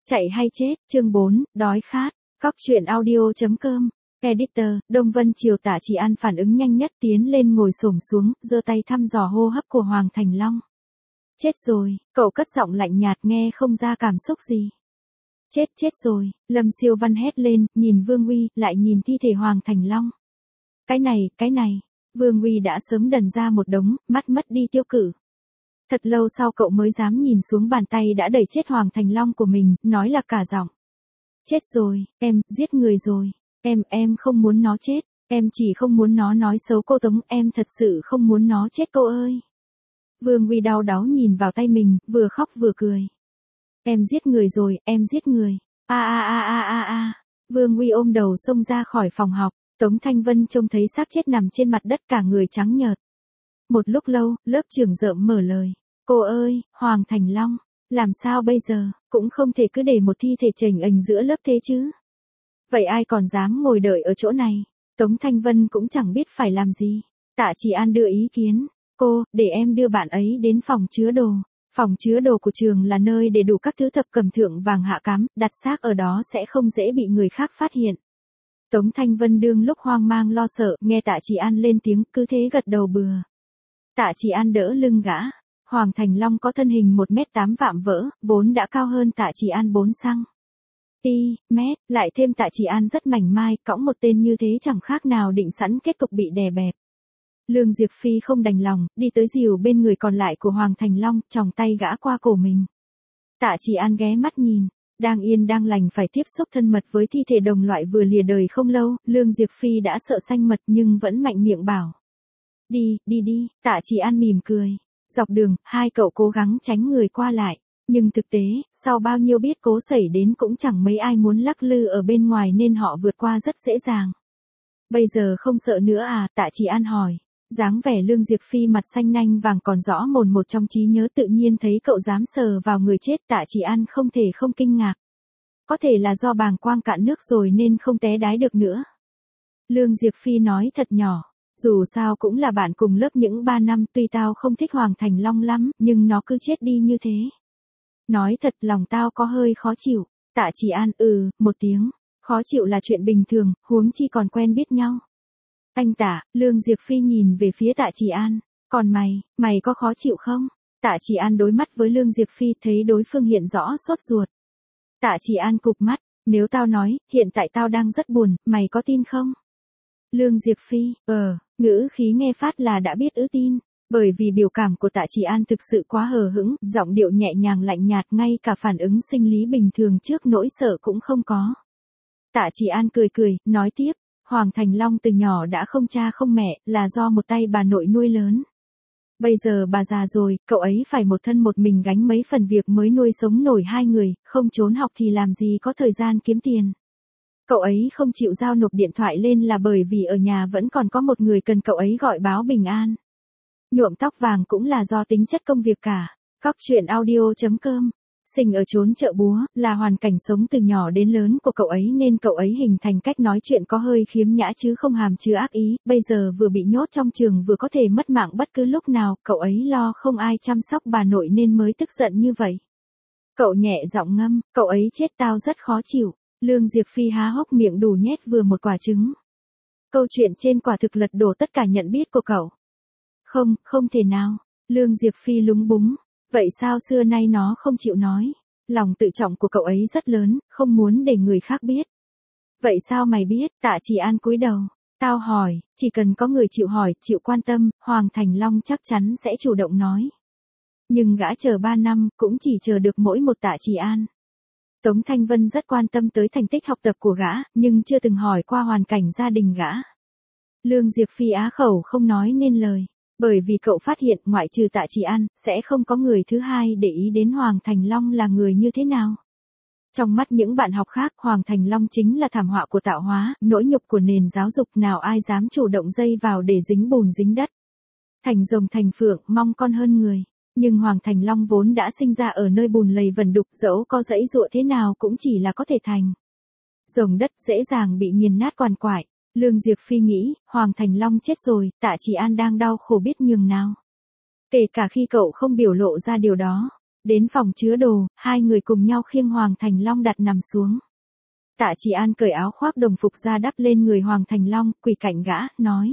Chạy hay chết, chương 4, đói khát. Cóc truyện audio.com. Editor, Đông Vân Triều Tả Chỉ An phản ứng nhanh nhất tiến lên ngồi xổm xuống, giơ tay thăm dò hô hấp của Hoàng Thành Long. Chết rồi, cậu cất giọng lạnh nhạt nghe không ra cảm xúc gì. Chết rồi, Lâm Siêu Văn hét lên, nhìn Vương Uy, lại nhìn thi thể Hoàng Thành Long. Cái này, Vương Uy đã sớm đần ra một đống, mắt mất đi tiêu cự. Thật lâu sau cậu mới dám nhìn xuống bàn tay đã đẩy chết Hoàng Thành Long của mình, nói là cả giọng. Chết rồi, em, giết người rồi. Em không muốn nó chết, em chỉ không muốn nó nói xấu cô Tống, em thật sự không muốn nó chết cô ơi. Vương Uy đau đáu nhìn vào tay mình, vừa khóc vừa cười. Em giết người rồi, em giết người. A. Vương Uy ôm đầu xông ra khỏi phòng học, Tống Thanh Vân trông thấy xác chết nằm trên mặt đất cả người trắng nhợt. Một lúc lâu, lớp trưởng rợm mở lời. Cô ơi, Hoàng Thành Long, làm sao bây giờ, cũng không thể cứ để một thi thể chềnh ềnh giữa lớp thế chứ. Vậy ai còn dám ngồi đợi ở chỗ này? Tống Thanh Vân cũng chẳng biết phải làm gì. Tạ Chỉ An đưa ý kiến. Cô, để em đưa bạn ấy đến phòng chứa đồ. Phòng chứa đồ của trường là nơi để đủ các thứ thập cẩm thượng vàng hạ cám, đặt xác ở đó sẽ không dễ bị người khác phát hiện. Tống Thanh Vân đương lúc hoang mang lo sợ, nghe Tạ Chỉ An lên tiếng, cứ thế gật đầu bừa. Tạ Chỉ An đỡ lưng gã. Hoàng Thành Long có thân hình 1m8 vạm vỡ, vốn đã cao hơn Tạ Chỉ An 4 cm, lại thêm Tạ Chỉ An rất mảnh mai, cõng một tên như thế chẳng khác nào định sẵn kết cục bị đè bẹp. Lương Diệp Phi không đành lòng, đi tới dìu bên người còn lại của Hoàng Thành Long, chòng tay gã qua cổ mình. Tạ Chỉ An ghé mắt nhìn, đang yên đang lành phải tiếp xúc thân mật với thi thể đồng loại vừa lìa đời không lâu, Lương Diệp Phi đã sợ sanh mật nhưng vẫn mạnh miệng bảo. Đi, Tạ Chỉ An mỉm cười. Dọc đường, hai cậu cố gắng tránh người qua lại. Nhưng thực tế, sau bao nhiêu biết cố xảy đến cũng chẳng mấy ai muốn lắc lư ở bên ngoài nên họ vượt qua rất dễ dàng. Bây giờ không sợ nữa à? Tạ Chỉ An hỏi. Dáng vẻ Lương Diệp Phi mặt xanh nanh vàng còn rõ mồn một trong trí nhớ, tự nhiên thấy cậu dám sờ vào người chết. Tạ Chỉ An không thể không kinh ngạc. Có thể là do bàng quang cạn nước rồi nên không té đái được nữa. Lương Diệp Phi nói thật nhỏ. Dù sao cũng là bạn cùng lớp những 3 năm, tuy tao không thích Hoàng Thành Long lắm, nhưng nó cứ chết đi như thế. Nói thật lòng tao có hơi khó chịu. Tạ Chỉ An một tiếng. Khó chịu là chuyện bình thường, huống chi còn quen biết nhau. Anh Tạ, Lương Diệp Phi nhìn về phía Tạ Chỉ An. Còn mày có khó chịu không? Tạ Chỉ An đối mắt với Lương Diệp Phi thấy đối phương hiện rõ sốt ruột. Tạ Chỉ An cụp mắt. Nếu tao nói, hiện tại tao đang rất buồn, mày có tin không? Lương Diệp Phi, ngữ khí nghe phát là đã biết tin. Bởi vì biểu cảm của Tạ Chỉ An thực sự quá hờ hững, giọng điệu nhẹ nhàng lạnh nhạt, ngay cả phản ứng sinh lý bình thường trước nỗi sợ cũng không có. Tạ Chỉ An cười, nói tiếp, Hoàng Thành Long từ nhỏ đã không cha không mẹ, là do một tay bà nội nuôi lớn. Bây giờ bà già rồi, cậu ấy phải một thân một mình gánh mấy phần việc mới nuôi sống nổi hai người, không trốn học thì làm gì có thời gian kiếm tiền. Cậu ấy không chịu giao nộp điện thoại lên là bởi vì ở nhà vẫn còn có một người cần cậu ấy gọi báo bình an. Nhuộm tóc vàng cũng là do tính chất công việc cả. Cóc truyện audio.com. Sinh ở chốn chợ búa, là hoàn cảnh sống từ nhỏ đến lớn của cậu ấy nên cậu ấy hình thành cách nói chuyện có hơi khiếm nhã chứ không hàm chứa ác ý. Bây giờ vừa bị nhốt trong trường vừa có thể mất mạng bất cứ lúc nào, cậu ấy lo không ai chăm sóc bà nội nên mới tức giận như vậy. Cậu nhẹ giọng ngâm, cậu ấy chết tao rất khó chịu. Lương Diệp Phi há hốc miệng đủ nhét vừa một quả trứng. Câu chuyện trên quả thực lật đổ tất cả nhận biết của cậu. Không thể nào. Lương Diệp Phi lúng búng. Vậy sao xưa nay nó không chịu nói? Lòng tự trọng của cậu ấy rất lớn, không muốn để người khác biết. Vậy sao mày biết? Tạ Chỉ An cúi đầu. Tao hỏi, chỉ cần có người chịu hỏi, chịu quan tâm, Hoàng Thành Long chắc chắn sẽ chủ động nói. Nhưng gã chờ 3 năm, cũng chỉ chờ được mỗi một Tạ Chỉ An. Tống Thanh Vân rất quan tâm tới thành tích học tập của gã, nhưng chưa từng hỏi qua hoàn cảnh gia đình gã. Lương Diệp Phi á khẩu không nói nên lời, bởi vì cậu phát hiện ngoại trừ Tạ Chỉ An, sẽ không có người thứ hai để ý đến Hoàng Thành Long là người như thế nào. Trong mắt những bạn học khác, Hoàng Thành Long chính là thảm họa của tạo hóa, nỗi nhục của nền giáo dục, nào ai dám chủ động dây vào để dính bùn dính đất. Thành rồng thành phượng, mong con hơn người. Nhưng Hoàng Thành Long vốn đã sinh ra ở nơi bùn lầy vần đục, dẫu có giãy giụa thế nào cũng chỉ là có thể thành rồng đất, dễ dàng bị nghiền nát quằn quại. Lương Diệp Phi nghĩ, Hoàng Thành Long chết rồi, Tạ Chỉ An đang đau khổ biết nhường nào. Kể cả khi cậu không biểu lộ ra điều đó. Đến phòng chứa đồ, hai người cùng nhau khiêng Hoàng Thành Long đặt nằm xuống. Tạ Chỉ An cởi áo khoác đồng phục ra đắp lên người Hoàng Thành Long, quỳ cạnh gã, nói.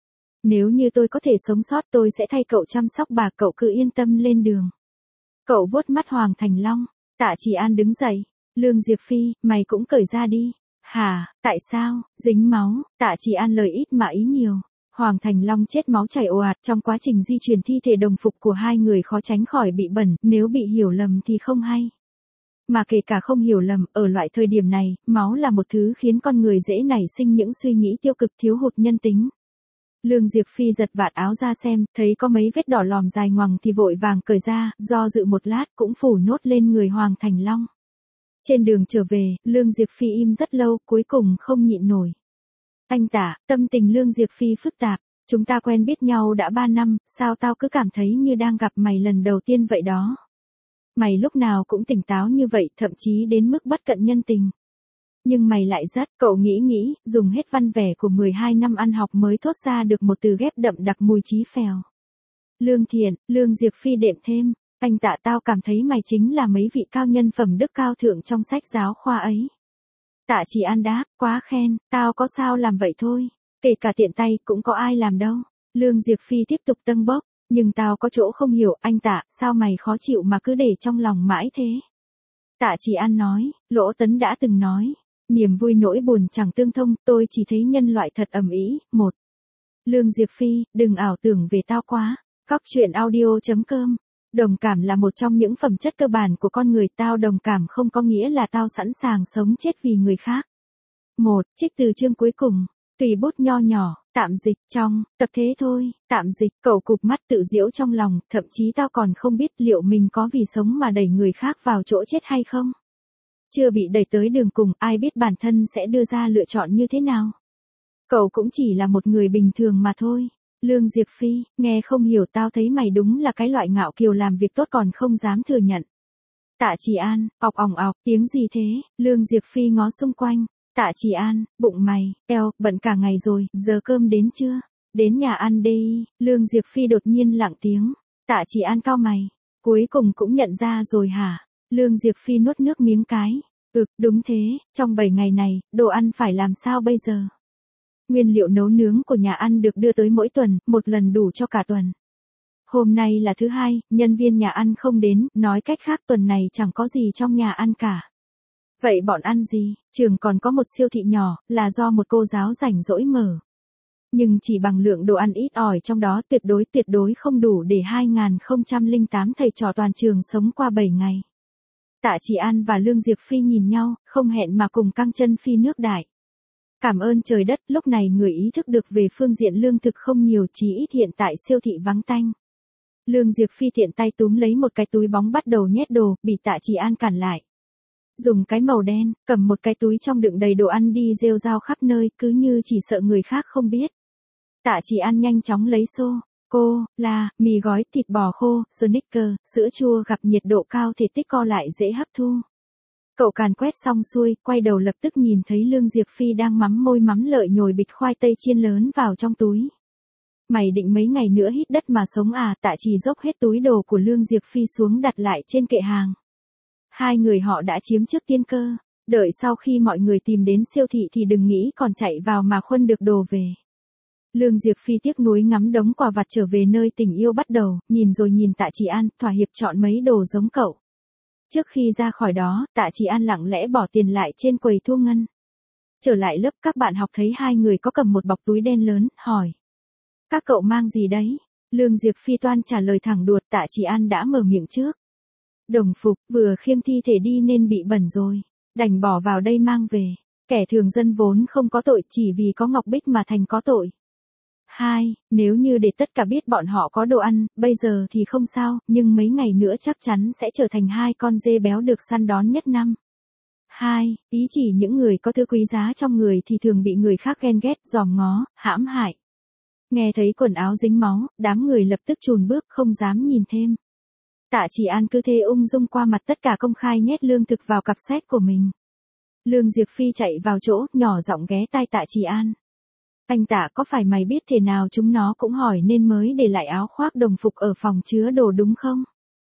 Nếu như tôi có thể sống sót tôi sẽ thay cậu chăm sóc bà, cậu cứ yên tâm lên đường. Cậu vuốt mắt Hoàng Thành Long. Tạ Chỉ An đứng dậy. Lương Diệp Phi, mày cũng cởi ra đi. Hả, tại sao, dính máu? Tạ Chỉ An lời ít mà ý nhiều. Hoàng Thành Long chết máu chảy ồ ạt, trong quá trình di chuyển thi thể đồng phục của hai người khó tránh khỏi bị bẩn, nếu bị hiểu lầm thì không hay. Mà kể cả không hiểu lầm, ở loại thời điểm này, máu là một thứ khiến con người dễ nảy sinh những suy nghĩ tiêu cực, thiếu hụt nhân tính. Lương Diệp Phi giật vạt áo ra xem, thấy có mấy vết đỏ lòm dài ngoằng thì vội vàng cởi ra, do dự một lát cũng phủ nốt lên người Hoàng Thành Long. Trên đường trở về, Lương Diệp Phi im rất lâu, cuối cùng không nhịn nổi. Anh Tạ, tâm tình Lương Diệp Phi phức tạp, chúng ta quen biết nhau đã 3 năm, sao tao cứ cảm thấy như đang gặp mày lần đầu tiên vậy đó. Mày lúc nào cũng tỉnh táo như vậy, thậm chí đến mức bất cận nhân tình. Nhưng mày lại rất, cậu nghĩ, dùng hết văn vẻ của 12 năm ăn học mới thốt ra được một từ ghép đậm đặc mùi chí phèo. Lương Thiện, Lương Diệp Phi đệm thêm, anh Tạ, tao cảm thấy mày chính là mấy vị cao nhân phẩm đức cao thượng trong sách giáo khoa ấy. Tạ Chỉ An đáp, quá khen, tao có sao làm vậy thôi, kể cả tiện tay cũng có ai làm đâu. Lương Diệp Phi tiếp tục tâng bốc, nhưng tao có chỗ không hiểu, anh Tạ, sao mày khó chịu mà cứ để trong lòng mãi thế? Tạ Chỉ An nói, Lỗ Tấn đã từng nói, niềm vui nỗi buồn chẳng tương thông, tôi chỉ thấy nhân loại thật ầm ĩ. Một. Lương Diệp Phi, đừng ảo tưởng về tao quá. Cóc truyện audio.com. Đồng cảm là một trong những phẩm chất cơ bản của con người, tao đồng cảm không có nghĩa là tao sẵn sàng sống chết vì người khác. Một. Trích từ chương cuối cùng. Tùy bút nho nhỏ, tạm dịch, trong, tập thế thôi, tạm dịch, cậu cụp mắt tự giễu trong lòng, thậm chí tao còn không biết liệu mình có vì sống mà đẩy người khác vào chỗ chết hay không. Chưa bị đẩy tới đường cùng, ai biết bản thân sẽ đưa ra lựa chọn như thế nào. Cậu cũng chỉ là một người bình thường mà thôi. Lương Diệp Phi, nghe không hiểu, tao thấy mày đúng là cái loại ngạo kiều làm việc tốt còn không dám thừa nhận. Tạ Chỉ An, ọc, tiếng gì thế? Lương Diệp Phi ngó xung quanh. Tạ Chỉ An, bụng mày, eo, bận cả ngày rồi, giờ cơm đến chưa? Đến nhà ăn đi. Lương Diệp Phi đột nhiên lặng tiếng. Tạ Chỉ An cau mày. Cuối cùng cũng nhận ra rồi hả? Lương Diệp Phi nuốt nước miếng cái. Đúng thế, trong 7 ngày này, đồ ăn phải làm sao bây giờ? Nguyên liệu nấu nướng của nhà ăn được đưa tới mỗi tuần, một lần đủ cho cả tuần. Hôm nay là thứ hai, nhân viên nhà ăn không đến, nói cách khác tuần này chẳng có gì trong nhà ăn cả. Vậy bọn ăn gì? Trường còn có một siêu thị nhỏ, là do một cô giáo rảnh rỗi mở. Nhưng chỉ bằng lượng đồ ăn ít ỏi trong đó tuyệt đối không đủ để 2008 thầy trò toàn trường sống qua 7 ngày. Tạ Chỉ An và Lương Diệp Phi nhìn nhau, không hẹn mà cùng căng chân phi nước đại. Cảm ơn trời đất, lúc này người ý thức được về phương diện lương thực không nhiều, chí ít hiện tại siêu thị vắng tanh. Lương Diệp Phi tiện tay túm lấy một cái túi bóng bắt đầu nhét đồ, bị Tạ Chỉ An cản lại. Dùng cái màu đen, cầm một cái túi trong đựng đầy đồ ăn đi rêu rao khắp nơi, cứ như chỉ sợ người khác không biết. Tạ Chỉ An nhanh chóng lấy xô, mì gói, thịt bò khô, Snickers, sữa chua gặp nhiệt độ cao thể tích co lại dễ hấp thu. Cậu càn quét xong xuôi, quay đầu lập tức nhìn thấy Lương Diệp Phi đang mắm môi mắm lợi nhồi bịch khoai tây chiên lớn vào trong túi. Mày định mấy ngày nữa hít đất mà sống à? Tạ Chỉ dốc hết túi đồ của Lương Diệp Phi xuống đặt lại trên kệ hàng. Hai người họ đã chiếm trước tiên cơ, đợi sau khi mọi người tìm đến siêu thị thì đừng nghĩ còn chạy vào mà khuân được đồ về. Lương Diệp Phi tiếc nuối ngắm đống quà vặt trở về nơi tình yêu bắt đầu, nhìn rồi nhìn Tạ Chỉ An, thỏa hiệp chọn mấy đồ giống cậu. Trước khi ra khỏi đó, Tạ Chỉ An lặng lẽ bỏ tiền lại trên quầy thu ngân. Trở lại lớp, các bạn học thấy hai người có cầm một bọc túi đen lớn, hỏi. Các cậu mang gì đấy? Lương Diệp Phi toan trả lời thẳng đuột, Tạ Chỉ An đã mở miệng trước. Đồng phục, vừa khiêng thi thể đi nên bị bẩn rồi, đành bỏ vào đây mang về. Kẻ thường dân vốn không có tội, chỉ vì có Ngọc Bích mà thành có tội. 2. Nếu như để tất cả biết bọn họ có đồ ăn, bây giờ thì không sao, nhưng mấy ngày nữa chắc chắn sẽ trở thành hai con dê béo được săn đón nhất năm. 2. Ý chỉ những người có thứ quý giá trong người thì thường bị người khác ghen ghét, dòm ngó, hãm hại. Nghe thấy quần áo dính máu, đám người lập tức chùn bước không dám nhìn thêm. Tạ Chỉ An cứ thế ung dung qua mặt tất cả, công khai nhét lương thực vào cặp sách của mình. Lương Diệp Phi chạy vào chỗ, nhỏ giọng ghé tai Tạ Chỉ An. Anh Tạ, có phải mày biết thế nào chúng nó cũng hỏi nên mới để lại áo khoác đồng phục ở phòng chứa đồ đúng không?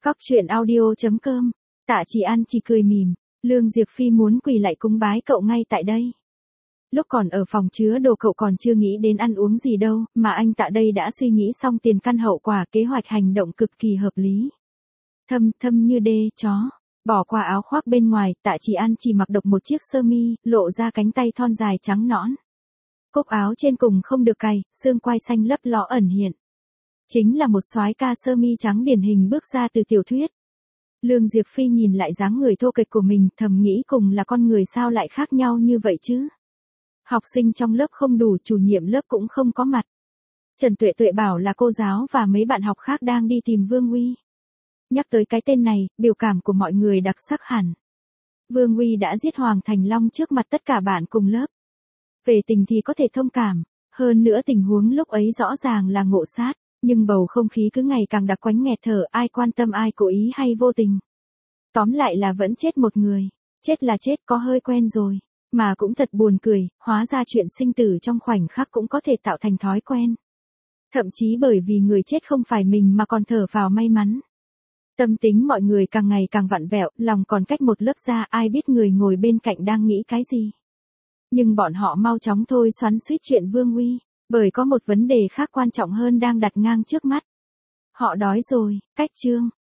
Cóc truyện audio.com. Tạ Chỉ An chỉ cười mỉm, Lương Diệp Phi muốn quỳ lại cúng bái cậu ngay tại đây. Lúc còn ở phòng chứa đồ cậu còn chưa nghĩ đến ăn uống gì đâu, mà anh Tạ đây đã suy nghĩ xong tiền căn hậu quả, kế hoạch hành động cực kỳ hợp lý. Thâm như đê chó, bỏ qua áo khoác bên ngoài, Tạ Chỉ An chỉ mặc độc một chiếc sơ mi, lộ ra cánh tay thon dài trắng nõn. Cúc áo trên cùng không được cài, xương quai xanh lấp ló ẩn hiện. Chính là một soái ca sơ mi trắng điển hình bước ra từ tiểu thuyết. Lương Diệp Phi nhìn lại dáng người thô kệch của mình, thầm nghĩ cùng là con người sao lại khác nhau như vậy chứ. Học sinh trong lớp không đủ, chủ nhiệm lớp cũng không có mặt. Trần Tuệ Tuệ bảo là cô giáo và mấy bạn học khác đang đi tìm Vương Uy. Nhắc tới cái tên này, biểu cảm của mọi người đặc sắc hẳn. Vương Uy đã giết Hoàng Thành Long trước mặt tất cả bạn cùng lớp. Về tình thì có thể thông cảm, hơn nữa tình huống lúc ấy rõ ràng là ngộ sát, nhưng bầu không khí cứ ngày càng đặc quánh nghẹt thở, ai quan tâm ai cố ý hay vô tình. Tóm lại là vẫn chết một người, chết là chết, có hơi quen rồi, mà cũng thật buồn cười, hóa ra chuyện sinh tử trong khoảnh khắc cũng có thể tạo thành thói quen. Thậm chí bởi vì người chết không phải mình mà còn thở phào may mắn. Tâm tính mọi người càng ngày càng vặn vẹo, lòng còn cách một lớp ra, ai biết người ngồi bên cạnh đang nghĩ cái gì. Nhưng bọn họ mau chóng thôi xoắn xuýt chuyện Vương Uy, bởi có một vấn đề khác quan trọng hơn đang đặt ngang trước mắt. Họ đói rồi, cách chương.